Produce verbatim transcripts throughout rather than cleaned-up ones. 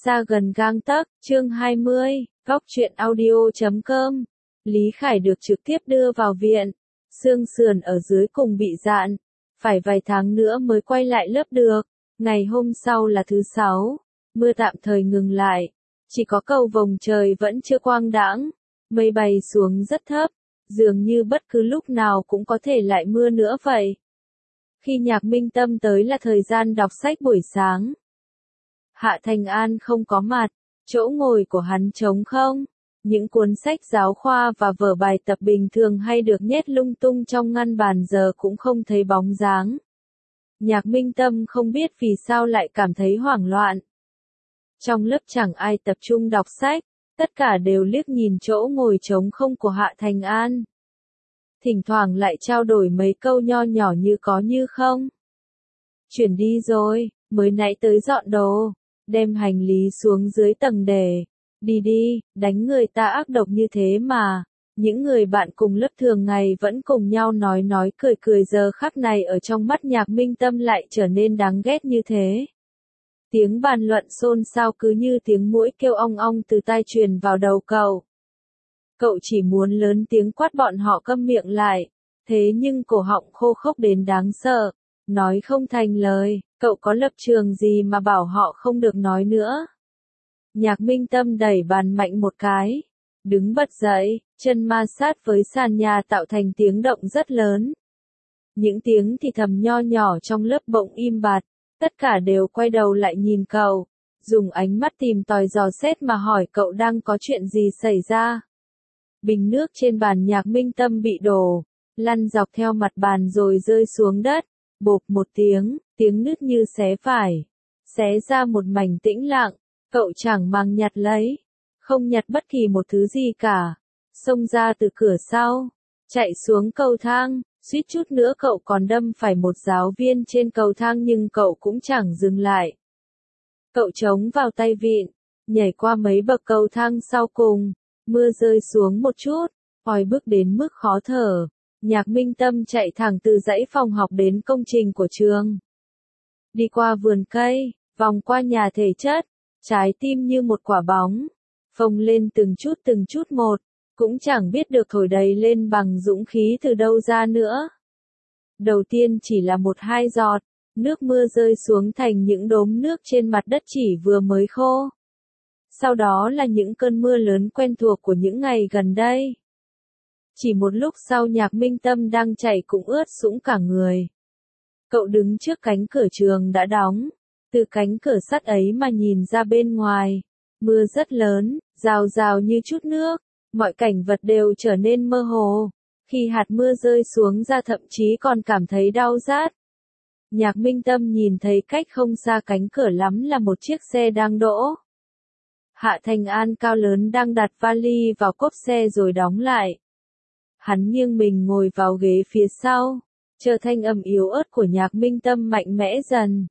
Xa gần gang tấc, chương hai mươi, góc truyện audio chấm com. Lý Khải được trực tiếp đưa vào viện. Xương sườn ở dưới cùng bị dạn. Phải vài tháng nữa mới quay lại lớp được. Ngày hôm sau là thứ sáu. Mưa tạm thời ngừng lại. Chỉ có cầu vồng trời vẫn chưa quang đãng. Mây bay xuống rất thấp. Dường như bất cứ lúc nào cũng có thể lại mưa nữa vậy. Khi Nhạc Minh Tâm tới là thời gian đọc sách buổi sáng. Hạ Thành An không có mặt, chỗ ngồi của hắn trống không. Những cuốn sách giáo khoa và vở bài tập bình thường hay được nhét lung tung trong ngăn bàn giờ cũng không thấy bóng dáng. Nhạc Minh Tâm không biết vì sao lại cảm thấy hoảng loạn. Trong lớp chẳng ai tập trung đọc sách, tất cả đều liếc nhìn chỗ ngồi trống không của Hạ Thành An. Thỉnh thoảng lại trao đổi mấy câu nho nhỏ như có như không. Chuyển đi rồi, mới nãy tới dọn đồ. Đem hành lý xuống dưới tầng để. Đi đi, đánh người ta ác độc như thế mà. Những người bạn cùng lớp thường ngày vẫn cùng nhau nói nói cười cười giờ khắc này ở trong mắt Nhạc Minh Tâm lại trở nên đáng ghét như thế. Tiếng bàn luận xôn xao cứ như tiếng muỗi kêu ong ong từ tai truyền vào đầu cậu. Cậu chỉ muốn lớn tiếng quát bọn họ câm miệng lại. Thế nhưng cổ họng khô khốc đến đáng sợ. Nói không thành lời, cậu có lập trường gì mà bảo họ không được nói nữa. Nhạc Minh Tâm đẩy bàn mạnh một cái. Đứng bật dậy, chân ma sát với sàn nhà tạo thành tiếng động rất lớn. Những tiếng thì thầm nho nhỏ trong lớp bỗng im bặt. Tất cả đều quay đầu lại nhìn cậu. Dùng ánh mắt tìm tòi dò xét mà hỏi cậu đang có chuyện gì xảy ra. Bình nước trên bàn Nhạc Minh Tâm bị đổ. Lăn dọc theo mặt bàn rồi rơi xuống đất. Bộp một tiếng, tiếng nứt như xé phải. Xé ra một mảnh tĩnh lặng, cậu chẳng mang nhặt lấy. Không nhặt bất kỳ một thứ gì cả. Xông ra từ cửa sau. Chạy xuống cầu thang, suýt chút nữa cậu còn đâm phải một giáo viên trên cầu thang nhưng cậu cũng chẳng dừng lại. Cậu chống vào tay vịn, nhảy qua mấy bậc cầu thang sau cùng. Mưa rơi xuống một chút, oi bức đến mức khó thở. Nhạc Minh Tâm chạy thẳng từ dãy phòng học đến công trình của trường. Đi qua vườn cây, vòng qua nhà thể chất, trái tim như một quả bóng, phồng lên từng chút từng chút một, cũng chẳng biết được thổi đầy lên bằng dũng khí từ đâu ra nữa. Đầu tiên chỉ là một hai giọt, nước mưa rơi xuống thành những đốm nước trên mặt đất chỉ vừa mới khô. Sau đó là những cơn mưa lớn quen thuộc của những ngày gần đây. Chỉ một lúc sau Nhạc Minh Tâm đang chạy cũng ướt sũng cả người. Cậu đứng trước cánh cửa trường đã đóng. Từ cánh cửa sắt ấy mà nhìn ra bên ngoài. Mưa rất lớn, rào rào như chút nước. Mọi cảnh vật đều trở nên mơ hồ. Khi hạt mưa rơi xuống ra thậm chí còn cảm thấy đau rát. Nhạc Minh Tâm nhìn thấy cách không xa cánh cửa lắm là một chiếc xe đang đỗ. Hạ Thành An cao lớn đang đặt vali vào cốp xe rồi đóng lại. Hắn nghiêng mình ngồi vào ghế phía sau, chờ thanh âm yếu ớt của Nhạc Minh Tâm mạnh mẽ dần.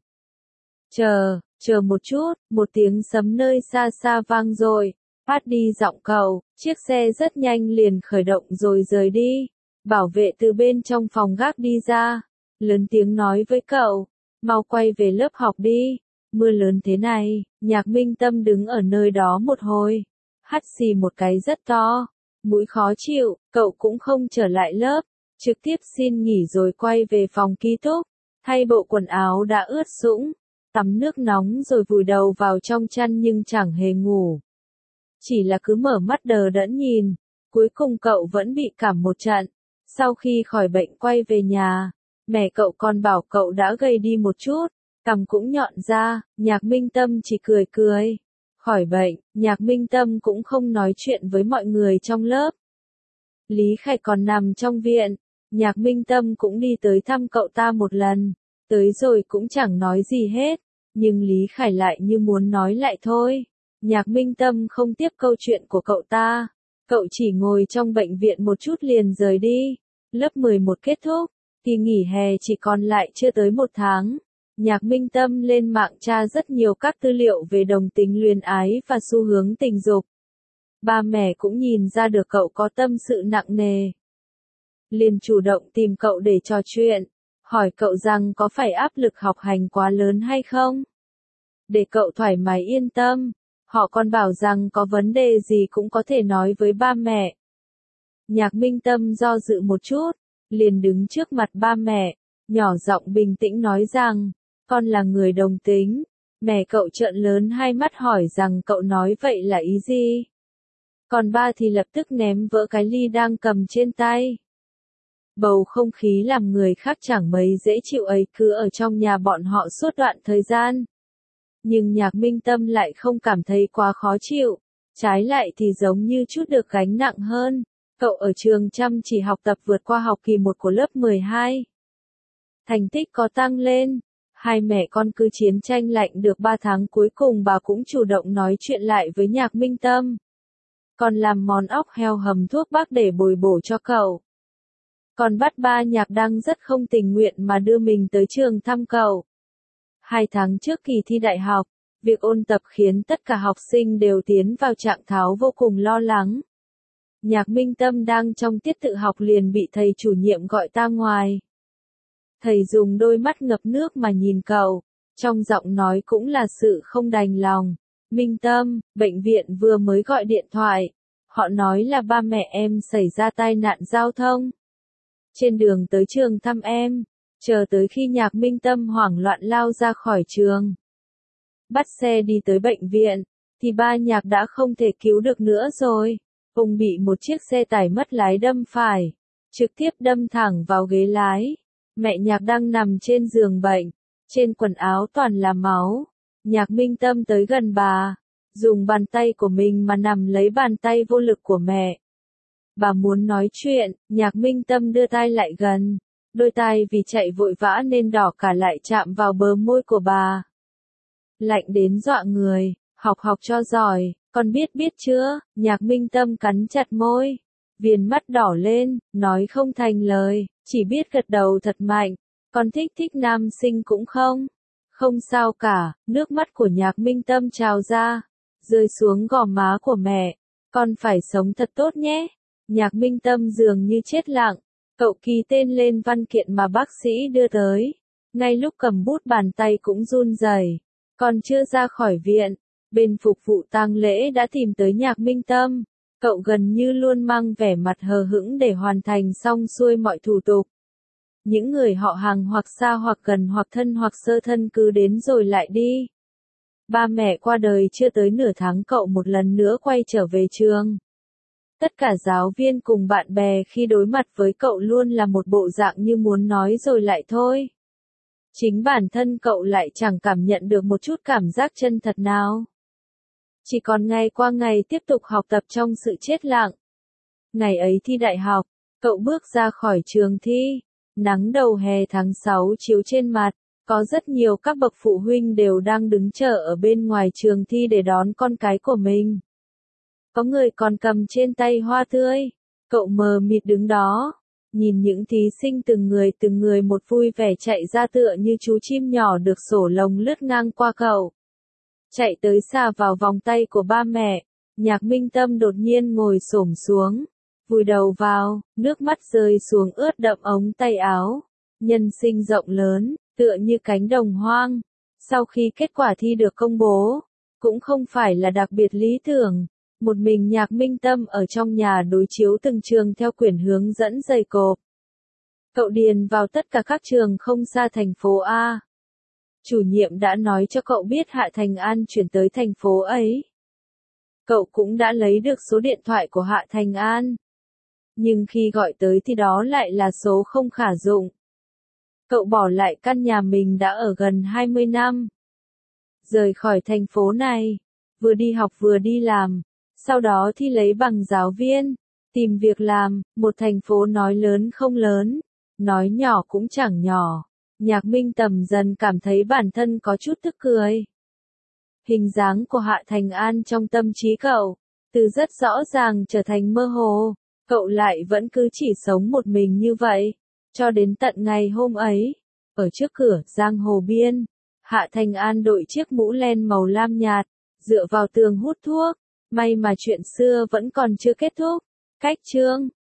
Chờ, chờ một chút, một tiếng sấm nơi xa xa vang rồi, phát đi giọng cậu, chiếc xe rất nhanh liền khởi động rồi rời đi. Bảo vệ từ bên trong phòng gác đi ra, lớn tiếng nói với cậu, mau quay về lớp học đi, mưa lớn thế này. Nhạc Minh Tâm đứng ở nơi đó một hồi, hắt xì một cái rất to. Mũi khó chịu, cậu cũng không trở lại lớp, trực tiếp xin nghỉ rồi quay về phòng ký túc, thay bộ quần áo đã ướt sũng, tắm nước nóng rồi vùi đầu vào trong chăn nhưng chẳng hề ngủ. Chỉ là cứ mở mắt đờ đẫn nhìn, cuối cùng cậu vẫn bị cảm một trận. Sau khi khỏi bệnh quay về nhà, mẹ cậu còn bảo cậu đã gầy đi một chút, cằm cũng nhọn ra. Nhạc Minh Tâm chỉ cười cười. Khỏi bệnh, Nhạc Minh Tâm cũng không nói chuyện với mọi người trong lớp. Lý Khải còn nằm trong viện, Nhạc Minh Tâm cũng đi tới thăm cậu ta một lần, tới rồi cũng chẳng nói gì hết, nhưng Lý Khải lại như muốn nói lại thôi. Nhạc Minh Tâm không tiếp câu chuyện của cậu ta, cậu chỉ ngồi trong bệnh viện một chút liền rời đi. Lớp mười một kết thúc, kỳ nghỉ hè chỉ còn lại chưa tới một tháng. Nhạc Minh Tâm lên mạng tra rất nhiều các tư liệu về đồng tính luyến ái và xu hướng tình dục. Ba mẹ cũng nhìn ra được cậu có tâm sự nặng nề. Liền chủ động tìm cậu để trò chuyện, hỏi cậu rằng có phải áp lực học hành quá lớn hay không? Để cậu thoải mái yên tâm, Họ còn bảo rằng có vấn đề gì cũng có thể nói với ba mẹ. Nhạc Minh Tâm do dự một chút, liền đứng trước mặt ba mẹ, nhỏ giọng bình tĩnh nói rằng, con là người đồng tính. Mẹ cậu trợn lớn hai mắt hỏi rằng cậu nói vậy là ý gì? Còn ba thì lập tức ném vỡ cái ly đang cầm trên tay. Bầu không khí làm người khác chẳng mấy dễ chịu ấy cứ ở trong nhà bọn họ suốt đoạn thời gian. Nhưng Nhạc Minh Tâm lại không cảm thấy quá khó chịu, trái lại thì giống như chút được gánh nặng hơn. Cậu ở trường chăm chỉ học tập vượt qua học kỳ một của lớp mười hai. Thành tích có tăng lên, hai mẹ con cứ chiến tranh lạnh được ba tháng cuối cùng bà cũng chủ động nói chuyện lại với Nhạc Minh Tâm. Còn làm món óc heo hầm thuốc bắc để bồi bổ cho cậu. Còn bắt ba Nhạc Đăng rất không tình nguyện mà đưa mình tới trường thăm cậu. Hai tháng trước kỳ thi đại học, việc ôn tập khiến tất cả học sinh đều tiến vào trạng thái vô cùng lo lắng. Nhạc Minh Tâm đang trong tiết tự học liền bị thầy chủ nhiệm gọi ra ngoài. Thầy dùng đôi mắt ngập nước mà nhìn cậu, trong giọng nói cũng là sự không đành lòng. Minh Tâm, bệnh viện vừa mới gọi điện thoại. Họ nói là ba mẹ em xảy ra tai nạn giao thông. Trên đường tới trường thăm em, chờ tới khi Nhạc Minh Tâm hoảng loạn lao ra khỏi trường. Bắt xe đi tới bệnh viện, thì ba Nhạc đã không thể cứu được nữa rồi. Ông bị một chiếc xe tải mất lái đâm phải, trực tiếp đâm thẳng vào ghế lái. Mẹ Nhạc đang nằm trên giường bệnh, trên quần áo toàn là máu. Nhạc Minh Tâm tới gần bà, dùng bàn tay của mình mà nắm lấy bàn tay vô lực của mẹ. Bà muốn nói chuyện, Nhạc Minh Tâm đưa tai lại gần, đôi tai vì chạy vội vã nên đỏ cả lại chạm vào bờ môi của bà. Lạnh đến dọa người, học học cho giỏi, con biết biết chưa? Nhạc Minh Tâm cắn chặt môi, viền mắt đỏ lên, nói không thành lời, chỉ biết gật đầu thật mạnh. Con thích thích nam sinh cũng không? Không sao cả, nước mắt của Nhạc Minh Tâm trào ra, rơi xuống gò má của mẹ. Con phải sống thật tốt nhé. Nhạc Minh Tâm dường như chết lặng, cậu ký tên lên văn kiện mà bác sĩ đưa tới. Ngay lúc cầm bút bàn tay cũng run rẩy. Còn chưa ra khỏi viện, bên phục vụ tang lễ đã tìm tới Nhạc Minh Tâm. Cậu gần như luôn mang vẻ mặt hờ hững để hoàn thành xong xuôi mọi thủ tục. Những người họ hàng hoặc xa hoặc gần hoặc thân hoặc sơ thân cứ đến rồi lại đi. Ba mẹ qua đời chưa tới nửa tháng cậu một lần nữa quay trở về trường. Tất cả giáo viên cùng bạn bè khi đối mặt với cậu luôn là một bộ dạng như muốn nói rồi lại thôi. Chính bản thân cậu lại chẳng cảm nhận được một chút cảm giác chân thật nào. Chỉ còn ngày qua ngày tiếp tục học tập trong sự chết lặng. Ngày ấy thi đại học, cậu bước ra khỏi trường thi. Nắng đầu hè tháng sáu chiếu trên mặt, có rất nhiều các bậc phụ huynh đều đang đứng chờ ở bên ngoài trường thi để đón con cái của mình. Có người còn cầm trên tay hoa tươi, cậu mờ mịt đứng đó, nhìn những thí sinh từng người từng người một vui vẻ chạy ra tựa như chú chim nhỏ được sổ lồng lướt ngang qua cậu. Chạy tới xà vào vòng tay của ba mẹ, Nhạc Minh Tâm đột nhiên ngồi xổm xuống. Vùi đầu vào, nước mắt rơi xuống ướt đậm ống tay áo. Nhân sinh rộng lớn, tựa như cánh đồng hoang. Sau khi kết quả thi được công bố, cũng không phải là đặc biệt lý tưởng. Một mình Nhạc Minh Tâm ở trong nhà đối chiếu từng trường theo quyển hướng dẫn dày cộp. Cậu điền vào tất cả các trường không xa thành phố A. Chủ nhiệm đã nói cho cậu biết Hạ Thành An chuyển tới thành phố ấy. Cậu cũng đã lấy được số điện thoại của Hạ Thành An. Nhưng khi gọi tới thì đó lại là số không khả dụng. Cậu bỏ lại căn nhà mình đã ở gần hai mươi năm. Rời khỏi thành phố này, vừa đi học vừa đi làm, sau đó thi lấy bằng giáo viên, tìm việc làm, một thành phố nói lớn không lớn, nói nhỏ cũng chẳng nhỏ. Nhạc Minh Tâm dần cảm thấy bản thân có chút tức cười. Hình dáng của Hạ Thành An trong tâm trí cậu, từ rất rõ ràng trở thành mơ hồ. Cậu lại vẫn cứ chỉ sống một mình như vậy, cho đến tận ngày hôm ấy, ở trước cửa giang hồ biên, Hạ Thành An đội chiếc mũ len màu lam nhạt, dựa vào tường hút thuốc, may mà chuyện xưa vẫn còn chưa kết thúc. Cách chương